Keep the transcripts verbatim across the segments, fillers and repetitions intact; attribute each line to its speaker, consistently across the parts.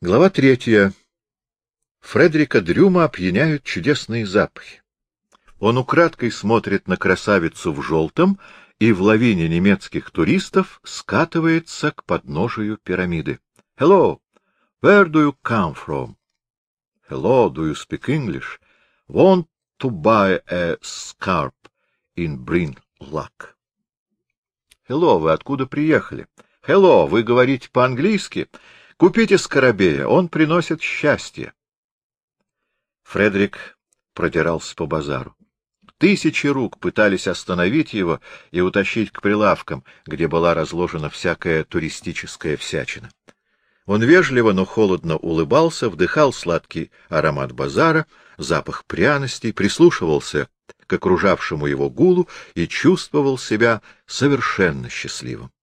Speaker 1: Глава третья. Фредерика Дрюма опьяняют чудесные запахи. Он украдкой смотрит на красавицу в желтом и в лавине немецких туристов скатывается к подножию пирамиды. Hello, where do you come from? Hello, do you speak English? Want to buy a scarf in Bryn Luck. Hello, вы откуда приехали? Hello, вы говорите по-английски? Купите скоробея, он приносит счастье. Фредерик продирался по базару. Тысячи рук пытались остановить его и утащить к прилавкам, где была разложена всякая туристическая всячина. Он вежливо, но холодно улыбался, вдыхал сладкий аромат базара, запах пряностей, прислушивался к окружавшему его гулу и чувствовал себя совершенно счастливым.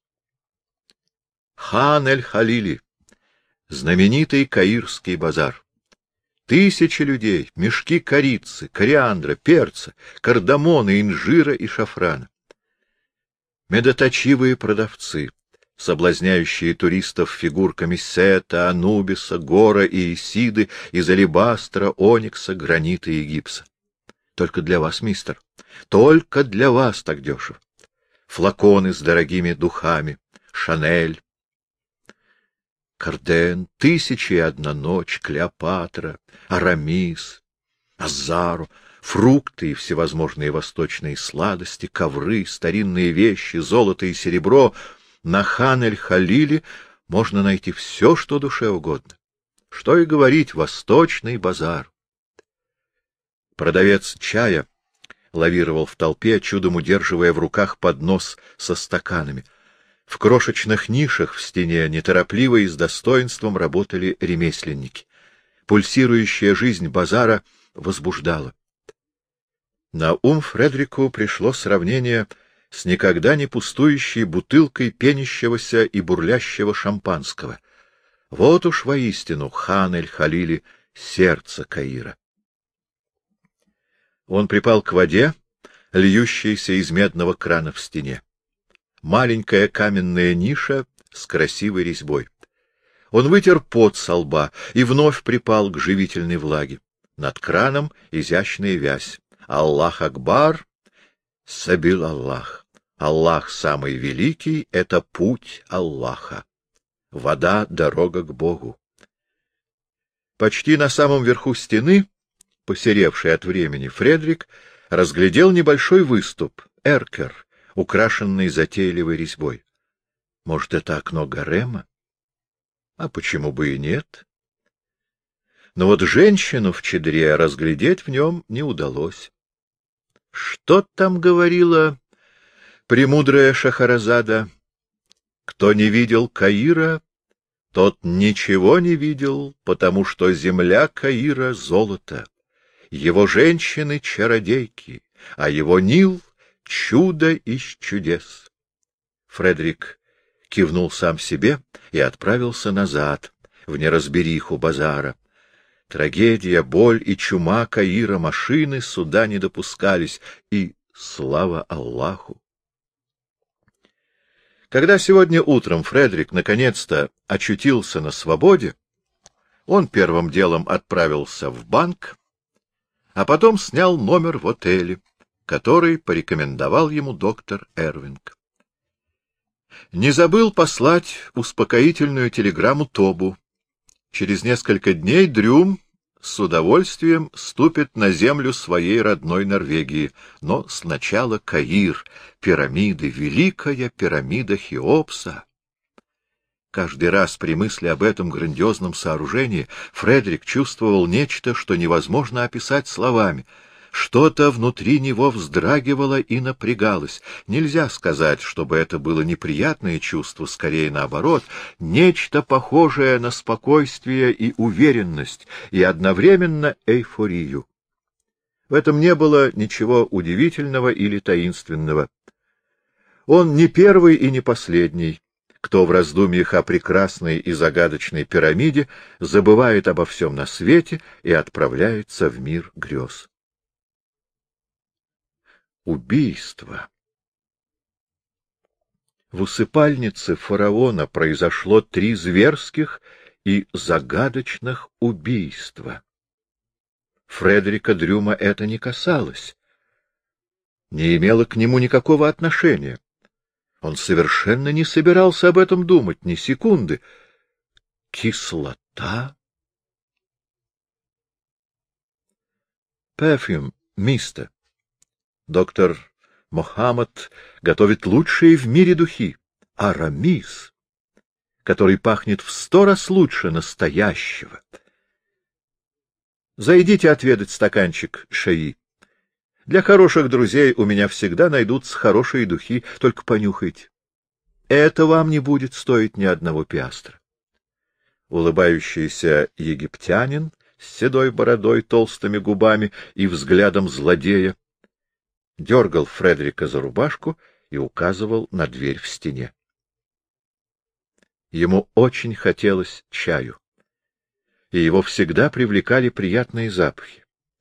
Speaker 1: Хан-эль-Халили, знаменитый каирский базар. Тысячи людей, мешки корицы, кориандра, перца, кардамона, инжира и шафрана. Медоточивые продавцы, соблазняющие туристов фигурками Сета, Анубиса, Гора и Исиды из алебастра, оникса, гранита и гипса. Только для вас, мистер, только для вас так дешево. Флаконы с дорогими духами, Шанель, Карден, Тысячи и одна ночь, Клеопатра, Арамис, Азару, фрукты и всевозможные восточные сладости, ковры, старинные вещи, золото и серебро. На Хан-эль-Халиле можно найти все, что душе угодно. Что и говорить, восточный базар. Продавец чая лавировал в толпе, чудом удерживая в руках поднос со стаканами. В крошечных нишах в стене неторопливо и с достоинством работали ремесленники. Пульсирующая жизнь базара возбуждала. На ум Фредерику пришло сравнение с никогда не пустующей бутылкой пенящегося и бурлящего шампанского. Вот уж воистину Хан-эль-Халили — сердце Каира. Он припал к воде, льющейся из медного крана в стене. Маленькая каменная ниша с красивой резьбой. Он вытер пот со лба и вновь припал к живительной влаге. Над краном изящная вязь. Аллах Акбар, Сабил Аллах. Аллах самый великий — это путь Аллаха. Вода — дорога к Богу. Почти на самом верху стены, посеревший от времени, Фредерик разглядел небольшой выступ — эркер, украшенный затейливой резьбой. Может, это окно гарема? А почему бы и нет? Но вот женщину в чадре разглядеть в нем не удалось. Что там говорила премудрая Шахразада? Кто не видел Каира, тот ничего не видел, потому что земля Каира — золото, его женщины — чародейки, а его Нил — чудо из чудес. Фредерик кивнул сам себе и отправился назад, в неразбериху базара. Трагедия, боль и чума Каира, машины сюда не допускались, и слава Аллаху! Когда сегодня утром Фредерик наконец-то очутился на свободе, он первым делом отправился в банк, а потом снял номер в отеле, который порекомендовал ему доктор Эрвинг. Не забыл послать успокоительную телеграмму Тобу. Через несколько дней Дрюм с удовольствием ступит на землю своей родной Норвегии, но сначала Каир, пирамиды, великая пирамида Хеопса. Каждый раз при мысли об этом грандиозном сооружении Фредерик чувствовал нечто, что невозможно описать словами. Что-то внутри него вздрагивало и напрягалось. Нельзя сказать, чтобы это было неприятное чувство, скорее наоборот, нечто похожее на спокойствие и уверенность, и одновременно эйфорию. В этом не было ничего удивительного или таинственного. Он не первый и не последний, кто в раздумьях о прекрасной и загадочной пирамиде забывает обо всем на свете и отправляется в мир грез. Убийство. В усыпальнице фараона произошло три зверских и загадочных убийства. Фредерика Дрюма это не касалось, не имело к нему никакого отношения. Он совершенно не собирался об этом думать ни секунды. Кислота? Perfume, мистер. Доктор Мохаммад готовит лучшие в мире духи. Арамис, который пахнет в сто раз лучше настоящего. Зайдите отведать стаканчик шаи. Для хороших друзей у меня всегда найдутся хорошие духи, только понюхайте. Это вам не будет стоить ни одного пиастра. Улыбающийся египтянин с седой бородой, толстыми губами и взглядом злодея дергал Фредерика за рубашку и указывал на дверь в стене. Ему очень хотелось чаю, и его всегда привлекали приятные запахи.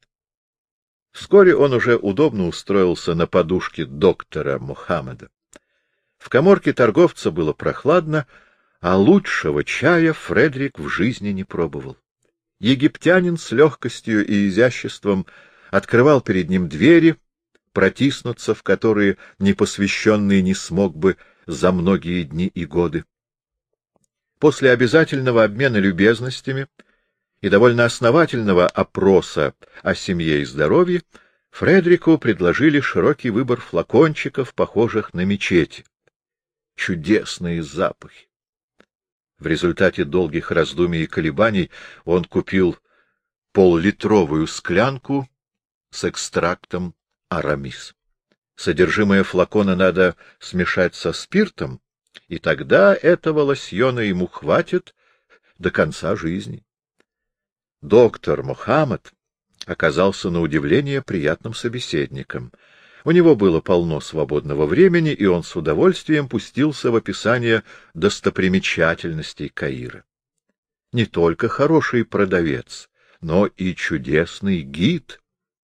Speaker 1: Вскоре он уже удобно устроился на подушке доктора Мухаммада. В каморке торговца было прохладно, а лучшего чая Фредерик в жизни не пробовал. Египтянин с легкостью и изяществом открывал перед ним двери, протиснуться в которые непосвященный не смог бы за многие дни и годы. После обязательного обмена любезностями и довольно основательного опроса о семье и здоровье Фредерику предложили широкий выбор флакончиков, похожих на мечети. Чудесные запахи! В результате долгих раздумий и колебаний он купил поллитровую склянку с экстрактом арамис. Содержимое флакона надо смешать со спиртом, и тогда этого лосьона ему хватит до конца жизни. Доктор Мухаммад оказался на удивление приятным собеседником. У него было полно свободного времени, и он с удовольствием пустился в описание достопримечательностей Каира. Не только хороший продавец, но и чудесный гид.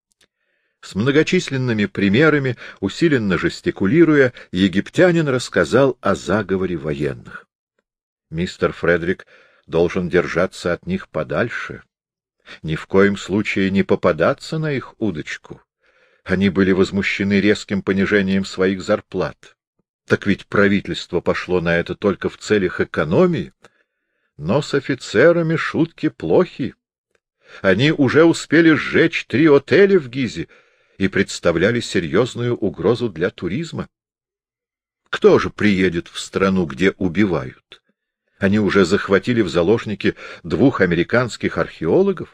Speaker 1: С многочисленными примерами, усиленно жестикулируя, египтянин рассказал о заговоре военных. Мистер Фредерик должен держаться от них подальше, ни в коем случае не попадаться на их удочку. Они были возмущены резким понижением своих зарплат. Так ведь правительство пошло на это только в целях экономии. Но с офицерами шутки плохи. Они уже успели сжечь три отеля в Гизе и представляли серьезную угрозу для туризма. Кто же приедет в страну, где убивают? Они уже захватили в заложники двух американских археологов.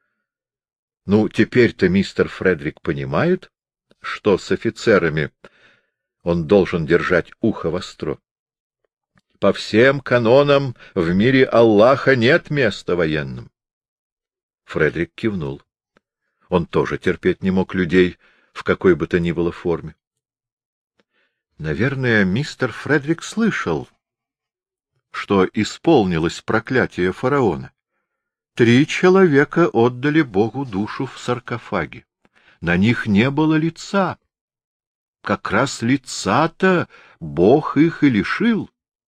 Speaker 1: Ну, теперь-то мистер Фредерик понимает, что с офицерами он должен держать ухо востро. По всем канонам в мире Аллаха нет места военным. Фредерик кивнул. Он тоже терпеть не мог людей в какой бы то ни было форме. Наверное, мистер Фредерик слышал, что исполнилось проклятие фараона. Три человека отдали Богу душу в саркофаге. На них не было лица. Как раз лица-то Бог их и лишил.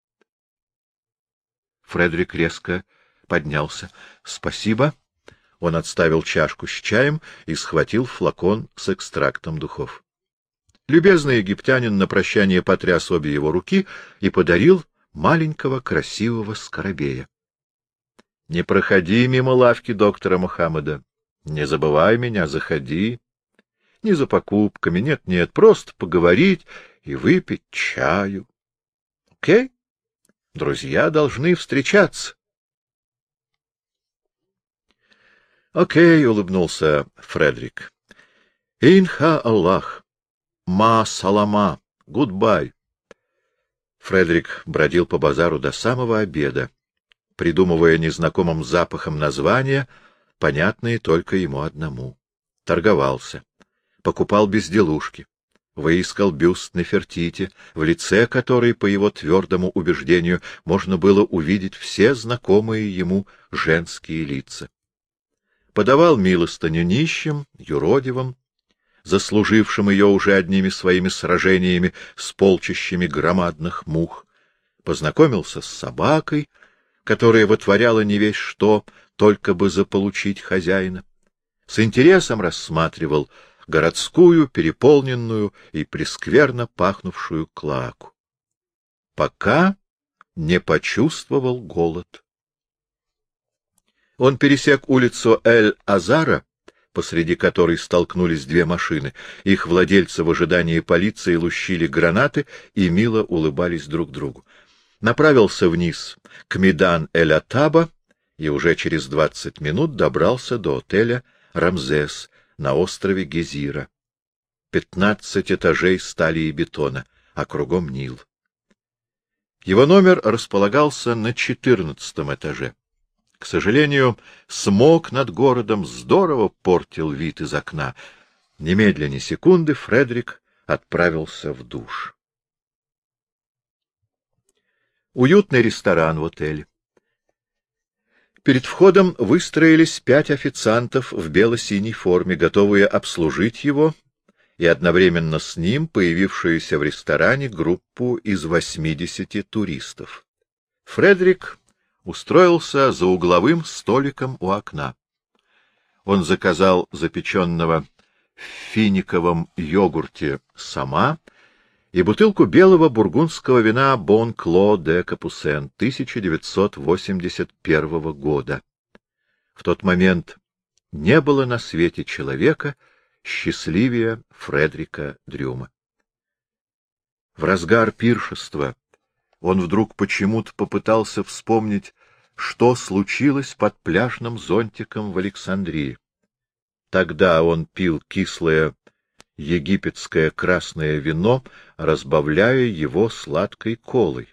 Speaker 1: Фредерик резко поднялся. — Спасибо. Он отставил чашку с чаем и схватил флакон с экстрактом духов. Любезный египтянин на прощание потряс обе его руки и подарил маленького красивого скоробея. — Не проходи мимо лавки доктора Мухаммада. Не забывай меня, заходи. Не за покупками, нет-нет, просто поговорить и выпить чаю. Окей? Друзья должны встречаться. Окей, улыбнулся Фредерик. Инха Аллах. Ма салама. Гудбай. Фредерик бродил по базару до самого обеда, придумывая незнакомым запахом названия, понятные только ему одному. Торговался, покупал безделушки, выискал бюст Нефертити, в лице которой, по его твердому убеждению, можно было увидеть все знакомые ему женские лица. Подавал милостыню нищим, юродивым, заслужившим ее уже одними своими сражениями с полчищами громадных мух, познакомился с собакой, которая вытворяла не весь что, только бы заполучить хозяина. С интересом рассматривал городскую, переполненную и прескверно пахнувшую клоаку. Пока не почувствовал голод. Он пересек улицу Эль-Азара, посреди которой столкнулись две машины. Их владельцы в ожидании полиции лущили гранаты и мило улыбались друг другу. Направился вниз к Мидан-эль-Атаба и уже через двадцать минут добрался до отеля «Рамзес» на острове Гезира. Пятнадцать этажей стали и бетона, а кругом Нил. Его номер располагался на четырнадцатом этаже. К сожалению, смог над городом здорово портил вид из окна. Немедленно секунды Фредерик отправился в душ. Уютный ресторан в отеле. Перед входом выстроились пять официантов в бело-синей форме, готовые обслужить его, и одновременно с ним появившуюся в ресторане группу из восьмидесяти туристов. Фредерик устроился за угловым столиком у окна. Он заказал запеченного в финиковом йогурте сама и бутылку белого бургундского вина Bon Clos de Capucines тысяча девятьсот восемьдесят первого года. В тот момент не было на свете человека счастливее Фредерика Дрюма. В разгар пиршества он вдруг почему-то попытался вспомнить, что случилось под пляжным зонтиком в Александрии. Тогда он пил кислое египетское красное вино, разбавляя его сладкой колой.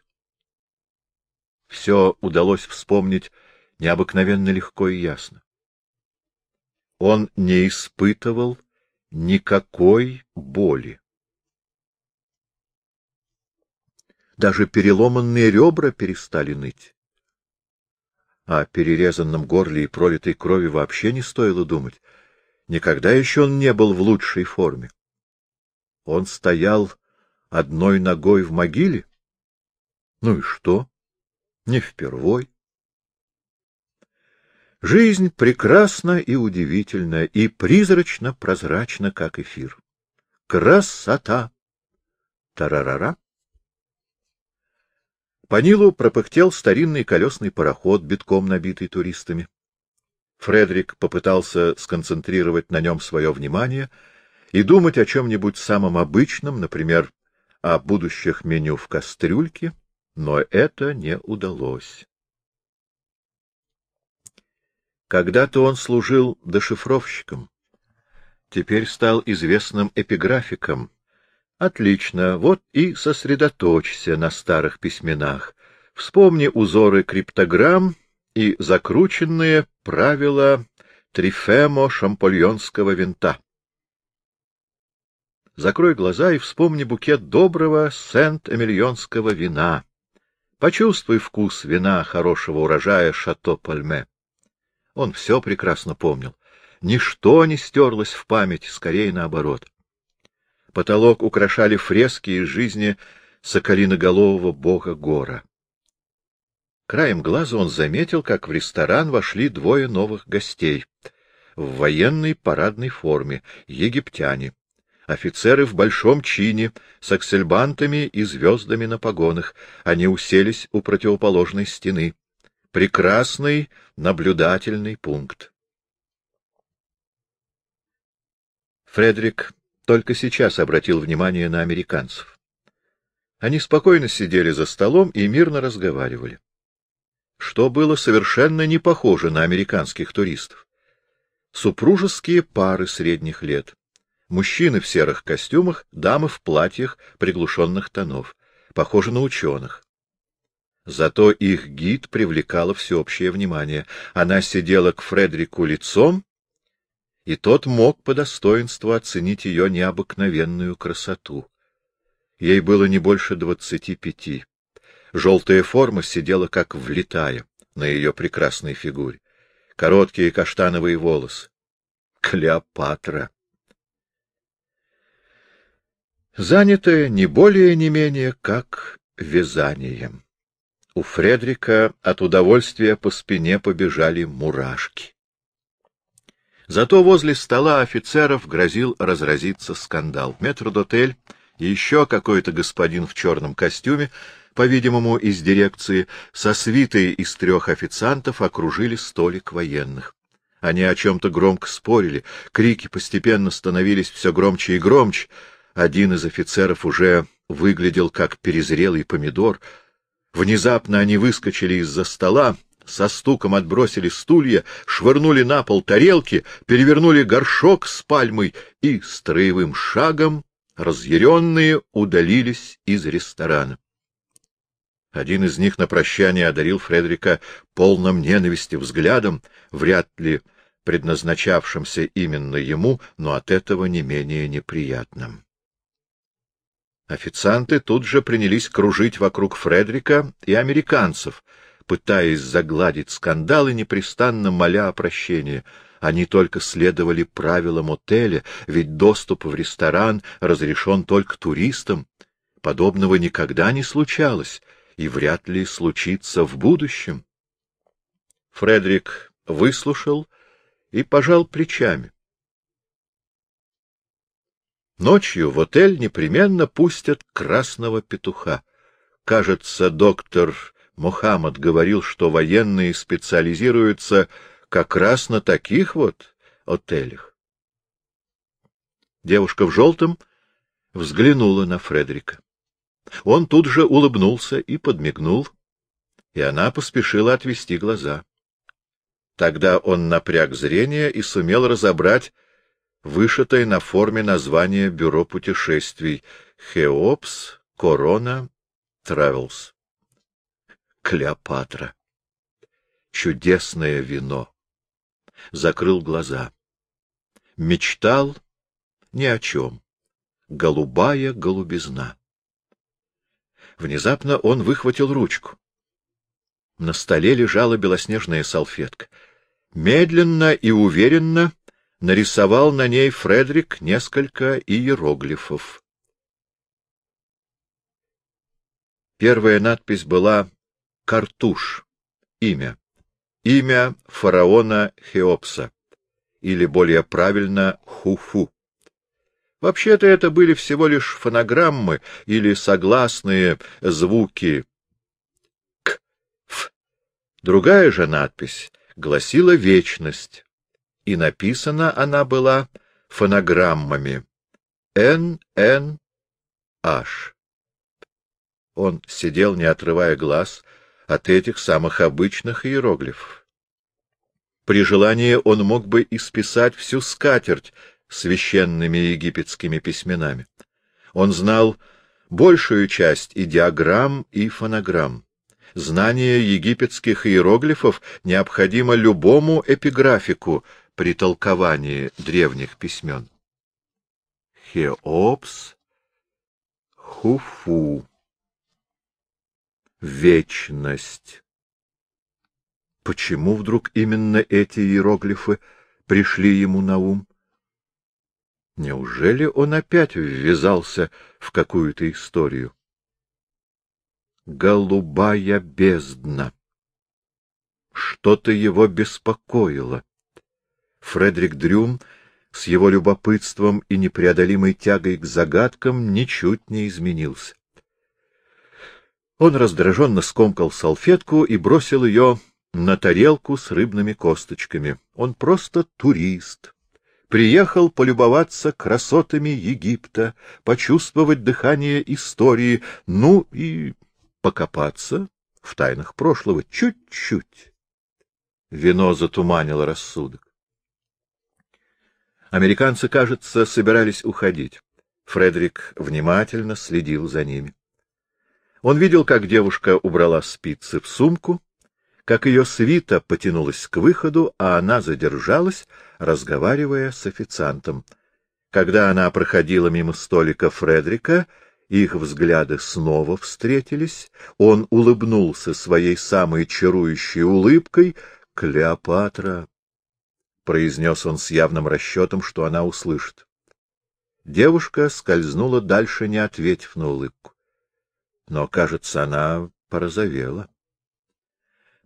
Speaker 1: Все удалось вспомнить необыкновенно легко и ясно. Он не испытывал никакой боли. Даже переломанные ребра перестали ныть. О перерезанном горле и пролитой крови вообще не стоило думать. Никогда еще он не был в лучшей форме. Он стоял одной ногой в могиле? Ну и что? Не впервой. Жизнь прекрасна и удивительна, и призрачно-прозрачна, как эфир. Красота! Тарарара! По Нилу пропыхтел старинный колесный пароход, битком набитый туристами. Фредерик попытался сконцентрировать на нем свое внимание и думать о чем-нибудь самом обычном, например, о будущих меню в кастрюльке, но это не удалось. Когда-то он служил дешифровщиком, теперь стал известным эпиграфиком. Отлично, вот и сосредоточься на старых письменах. Вспомни узоры криптограмм и закрученные правила Трифемо-шампольонского винта. Закрой глаза и вспомни букет доброго Сент-Эмильонского вина. Почувствуй вкус вина хорошего урожая Шато-Пальме. Он все прекрасно помнил. Ничто не стерлось в памяти, скорее наоборот. Потолок украшали фрески из жизни соколиноголового бога Гора. Краем глаза он заметил, как в ресторан вошли двое новых гостей в военной парадной форме, египтяне, офицеры в большом чине, с аксельбантами и звездами на погонах. Они уселись у противоположной стены. Прекрасный наблюдательный пункт. Фредерик только сейчас обратил внимание на американцев. Они спокойно сидели за столом и мирно разговаривали, что было совершенно не похоже на американских туристов. Супружеские пары средних лет, мужчины в серых костюмах, дамы в платьях приглушенных тонов, похожи на ученых. Зато их гид привлекала всеобщее внимание. Она сидела к Фредерику лицом, и тот мог по достоинству оценить ее необыкновенную красоту. Ей было не больше двадцати пяти. Желтая форма сидела как влитая на ее прекрасной фигуре. Короткие каштановые волосы. Клеопатра. Занятая не более не менее как вязанием. У Фредрика от удовольствия по спине побежали мурашки. Зато возле стола офицеров грозил разразиться скандал. Метрдотель и еще какой-то господин в черном костюме, по-видимому, из дирекции, со свитой из трех официантов окружили столик военных. Они о чем-то громко спорили, крики постепенно становились все громче и громче. Один из офицеров уже выглядел как перезрелый помидор. Внезапно они выскочили из-за стола, со стуком отбросили стулья, швырнули на пол тарелки, перевернули горшок с пальмой и строевым шагом, разъяренные, удалились из ресторана. Один из них на прощание одарил Фредрика полным ненависти взглядом, вряд ли предназначавшимся именно ему, но от этого не менее неприятным. Официанты тут же принялись кружить вокруг Фредрика и американцев, пытаясь загладить скандал и непрестанно моля о прощении. Они только следовали правилам отеля, ведь доступ в ресторан разрешен только туристам. Подобного никогда не случалось и вряд ли случится в будущем. Фредрик выслушал и пожал плечами. Ночью в отель непременно пустят красного петуха. Кажется, доктор Мухаммад говорил, что военные специализируются как раз на таких вот отелях. Девушка в желтом взглянула на Фредрика. Он тут же улыбнулся и подмигнул, и она поспешила отвести глаза. Тогда он напряг зрение и сумел разобрать вышитое на форме название бюро путешествий «Хеопс Корона Травелс». Клеопатра. Чудесное вино. Закрыл глаза. Мечтал ни о чем. Голубая голубизна. Внезапно он выхватил ручку. На столе лежала белоснежная салфетка. Медленно и уверенно нарисовал на ней Фредрик несколько иероглифов. Первая надпись была «Картуш», имя. Имя фараона Хеопса, или, более правильно, Хуфу. Вообще-то это были всего лишь фонограммы или согласные звуки «к», «ф». Другая же надпись гласила «Вечность», и написана она была фонограммами «Н Н H». Он сидел, не отрывая глаз от этих самых обычных иероглифов. При желании он мог бы исписать всю скатерть священными египетскими письменами. Он знал большую часть и диаграмм, и фонограмм. Знание египетских иероглифов необходимо любому эпиграфику при толковании древних письмен. Хеопс, Хуфу. Вечность. Почему вдруг именно эти иероглифы пришли ему на ум? Неужели он опять ввязался в какую-то историю? Голубая бездна. Что-то его беспокоило. Фредрик Дрюм с его любопытством и непреодолимой тягой к загадкам ничуть не изменился. Он раздраженно скомкал салфетку и бросил ее на тарелку с рыбными косточками. Он просто турист. Приехал полюбоваться красотами Египта, почувствовать дыхание истории, ну и покопаться в тайнах прошлого чуть-чуть. Вино затуманило рассудок. Американцы, кажется, собирались уходить. Фредрик внимательно следил за ними. Он видел, как девушка убрала спицы в сумку, как ее свита потянулась к выходу, а она задержалась, разговаривая с официантом. Когда она проходила мимо столика Фредрика, их взгляды снова встретились, он улыбнулся своей самой чарующей улыбкой. «Клеопатра!» — произнес он с явным расчетом, что она услышит. Девушка скользнула дальше, не ответив на улыбку. Но, кажется, она порозовела.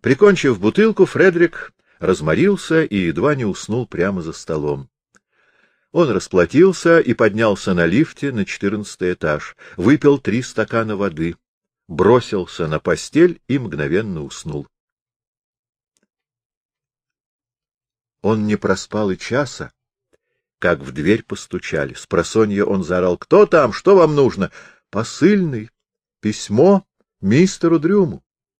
Speaker 1: Прикончив бутылку, Фредерик разморился и едва не уснул прямо за столом. Он расплатился и поднялся на лифте на четырнадцатый этаж, выпил три стакана воды, бросился на постель и мгновенно уснул. Он не проспал и часа, как в дверь постучали. Спросонья он заорал: «Кто там? Что вам нужно?» «Посыльный. Письмо мистеру Дрюму».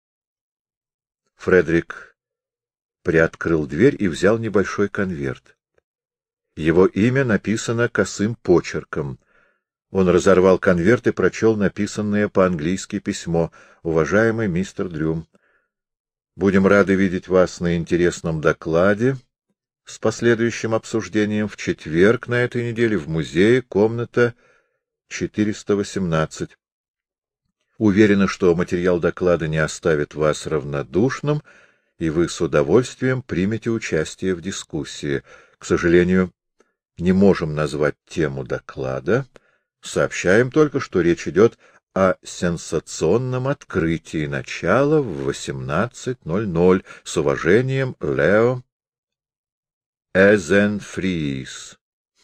Speaker 1: Фредерик приоткрыл дверь и взял небольшой конверт. Его имя написано косым почерком. Он разорвал конверт и прочел написанное по-английски письмо: «Уважаемый мистер Дрюм, будем рады видеть вас на интересном докладе с последующим обсуждением в четверг на этой неделе в музее, комната четыреста восемнадцать. Уверена, что материал доклада не оставит вас равнодушным, и вы с удовольствием примете участие в дискуссии. К сожалению, не можем назвать тему доклада. Сообщаем только, что речь идет о сенсационном открытии. Начало в восемнадцать ноль ноль. С уважением, Лео Эзенфриис».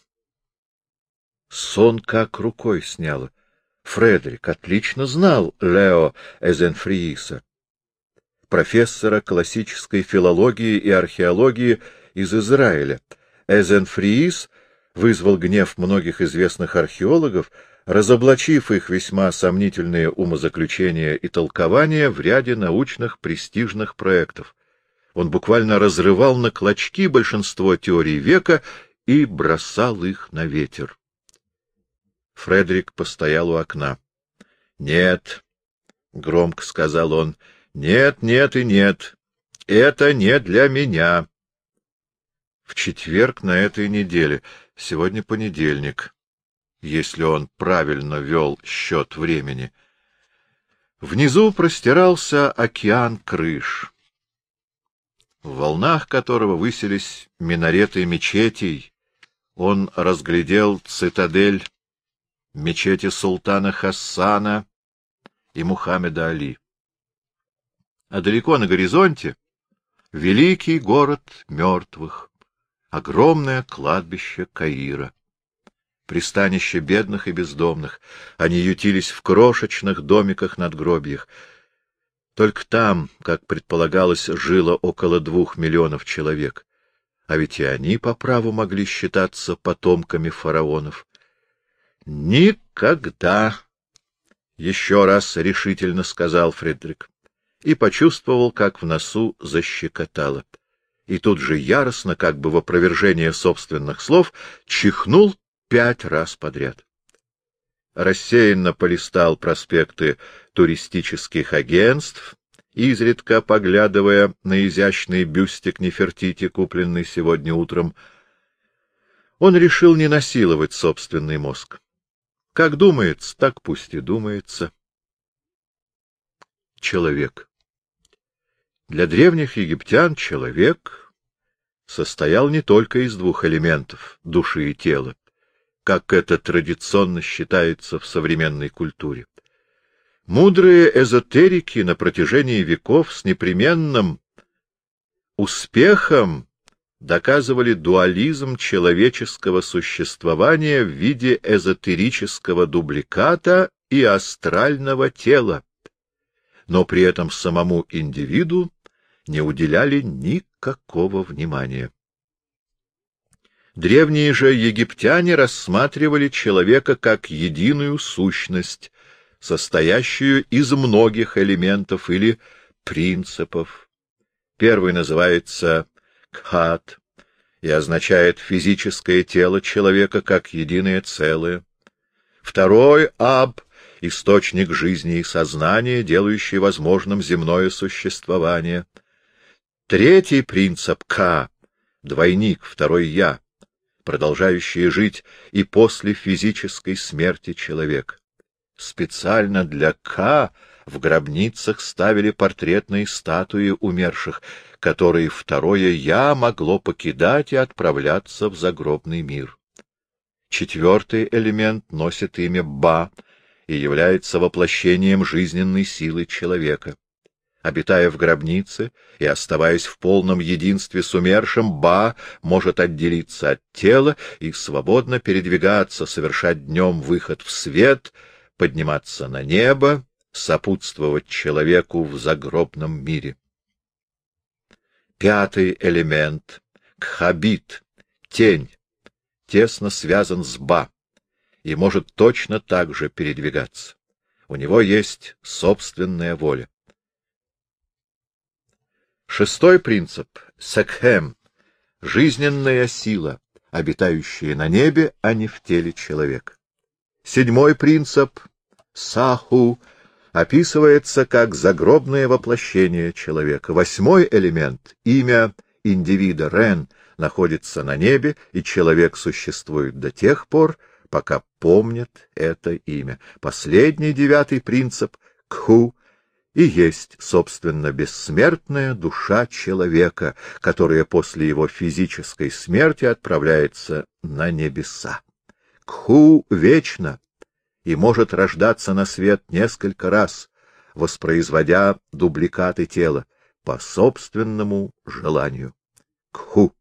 Speaker 1: Сон как рукой сняло. Фредерик отлично знал Лео Эзенфрииса, профессора классической филологии и археологии из Израиля. Эзенфриис вызвал гнев многих известных археологов, разоблачив их весьма сомнительные умозаключения и толкования в ряде научных престижных проектов. Он буквально разрывал на клочки большинство теорий века и бросал их на ветер. Фредерик постоял у окна. — Нет, — громко сказал он, — нет, нет и нет. Это не для меня. В четверг на этой неделе, сегодня понедельник, если он правильно вел счет времени. Внизу простирался океан крыш, в волнах которого высились минареты мечетей. Он разглядел цитадель мечети султана Хасана и Мухаммеда Али. А далеко на горизонте великий город мертвых, огромное кладбище Каира, пристанище бедных и бездомных. Они ютились в крошечных домиках-надгробиях. Только там, как предполагалось, жило около двух миллионов человек. А ведь и они по праву могли считаться потомками фараонов. «Никогда!» — еще раз решительно сказал Фредерик, и почувствовал, как в носу защекотало. И тут же яростно, как бы в опровержение собственных слов, чихнул пять раз подряд. Рассеянно полистал проспекты туристических агентств, изредка поглядывая на изящный бюстик Нефертити, купленный сегодня утром. Он решил не насиловать собственный мозг. Как думается, так пусть и думается. Человек. Для древних египтян человек состоял не только из двух элементов — души и тела, как это традиционно считается в современной культуре. Мудрые эзотерики на протяжении веков с непременным успехом доказывали дуализм человеческого существования в виде эзотерического дубликата и астрального тела, но при этом самому индивиду не уделяли никакого внимания. Древние же египтяне рассматривали человека как единую сущность, состоящую из многих элементов или принципов. Первый называется кхат и означает физическое тело человека как единое целое. Второй — аб — источник жизни и сознания, делающий возможным земное существование. Третий принцип — ка — двойник, второй я, продолжающий жить и после физической смерти человека. Специально для Ка в гробницах ставили портретные статуи умерших, которые второе «я» могло покидать и отправляться в загробный мир. Четвертый элемент носит имя Ба и является воплощением жизненной силы человека. Обитая в гробнице и оставаясь в полном единстве с умершим, Ба может отделиться от тела и свободно передвигаться, совершать днем выход в свет, подниматься на небо, сопутствовать человеку в загробном мире. Пятый элемент — Кхабит, тень, тесно связан с Ба и может точно так же передвигаться. У него есть собственная воля. Шестой принцип — Секхем, жизненная сила, обитающая на небе, а не в теле человека. Седьмой принцип — Саху, описывается как загробное воплощение человека. Восьмой элемент, имя индивида Рен, находится на небе, и человек существует до тех пор, пока помнит это имя. Последний, девятый принцип, Кху, и есть, собственно, бессмертная душа человека, которая после его физической смерти отправляется на небеса. Кху вечно и может рождаться на свет несколько раз, воспроизводя дубликаты тела по собственному желанию. Кху.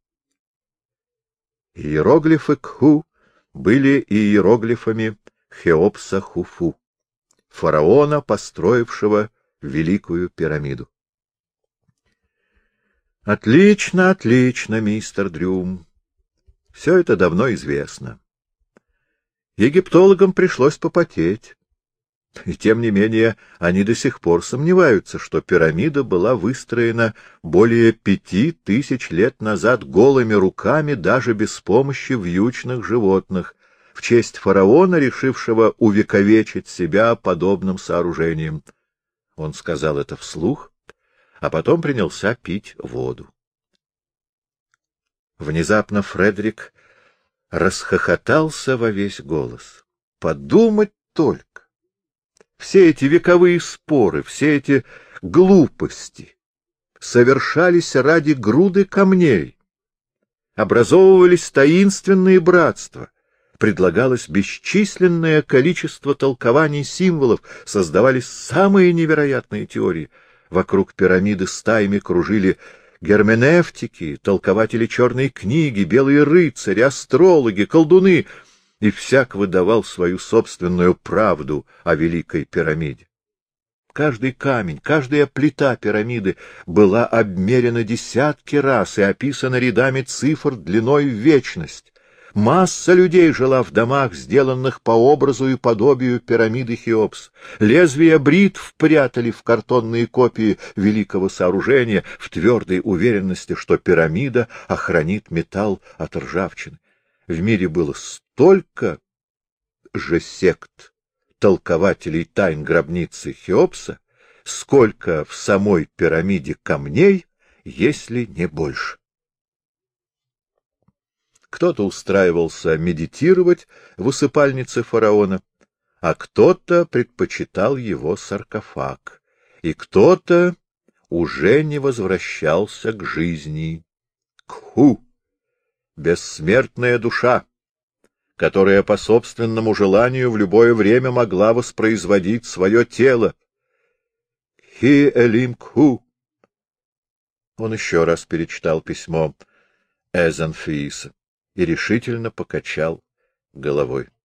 Speaker 1: Иероглифы Кху были иероглифами Хеопса Хуфу, фараона, построившего Великую пирамиду. Отлично, отлично, мистер Дрюм. Все это давно известно. Египтологам пришлось попотеть. И тем не менее они до сих пор сомневаются, что пирамида была выстроена более пяти тысяч лет назад голыми руками, даже без помощи вьючных животных, в честь фараона, решившего увековечить себя подобным сооружением. Он сказал это вслух, а потом принялся пить воду. Внезапно Фредерик расхохотался во весь голос. Подумать только! Все эти вековые споры, все эти глупости совершались ради груды камней. Образовывались таинственные братства, предлагалось бесчисленное количество толкований символов, создавались самые невероятные теории. Вокруг пирамиды стаями кружили герменевтики, толкователи черной книги, белые рыцари, астрологи, колдуны, и всяк выдавал свою собственную правду о Великой пирамиде. Каждый камень, каждая плита пирамиды была обмерена десятки раз и описана рядами цифр длиной в вечность. Масса людей жила в домах, сделанных по образу и подобию пирамиды Хеопса. Лезвия бритв прятали в картонные копии великого сооружения в твердой уверенности, что пирамида охранит металл от ржавчины. В мире было столько же сект, толкователей тайн гробницы Хеопса, сколько в самой пирамиде камней, если не больше. Кто-то устраивался медитировать в усыпальнице фараона, а кто-то предпочитал его саркофаг, и кто-то уже не возвращался к жизни. Кху! Бессмертная душа, которая по собственному желанию в любое время могла воспроизводить свое тело. Хи-элим-кху! Он еще раз перечитал письмо Эзенфииса и решительно покачал головой.